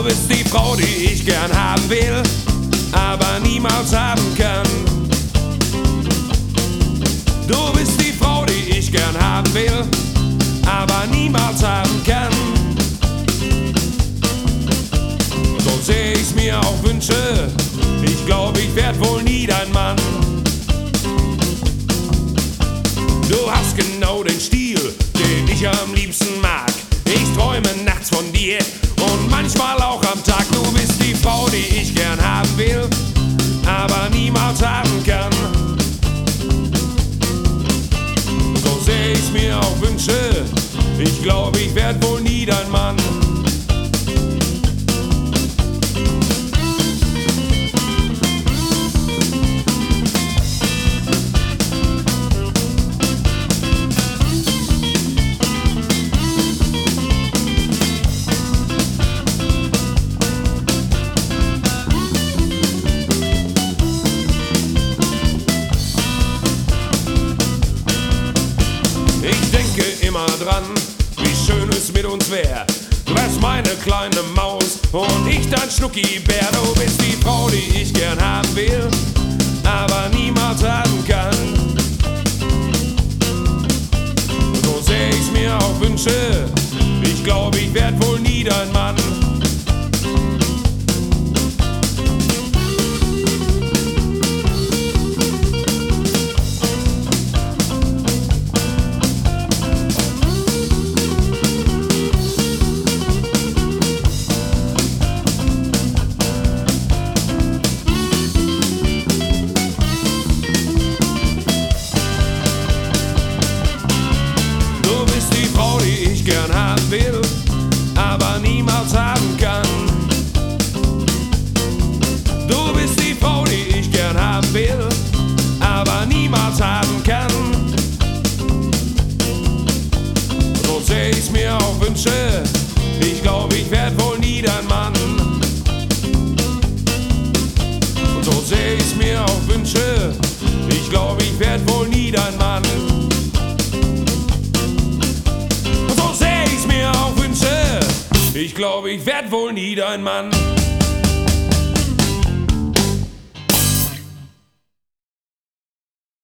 bist die Frau, die ich gern haben will, aber niemals haben kann. Du bist die Frau, die ich gern haben will, aber niemals haben kann. So sehr ich's mir auch wünsche, ich glaub, ich werd wohl nie dein Mann. Du hast genau den Stil, den ich am liebsten mag. Ich träume nachts von dir und manchmal auch am Tag. Du bist die Frau, die ich gern haben will, aber niemals haben kann. So sehr ich's mir auch wünsche, ich glaub, ich werd wohl nie dein Mann. Ich denke immer dran, wie schön es mit uns wär. Du wärst meine kleine Maus und ich dein Schnuckibär. Du bist die Frau, die ich gern haben will, aber niemals haben kann. So sehr ich's mir auch wünsche, ich glaub, ich werd wohl nie dein Mann. Gern haben will, aber niemals haben kann. Du bist die Frau, die ich gern haben will, aber niemals haben kann. So sehr ich's mir auch wünsche, ich glaub, ich werd wohl nie dein Mann. Und so sehr ich's mir auch wünsche, ich glaub, ich werd wohl nie dein Mann. Ich glaub, ich werd wohl nie dein Mann.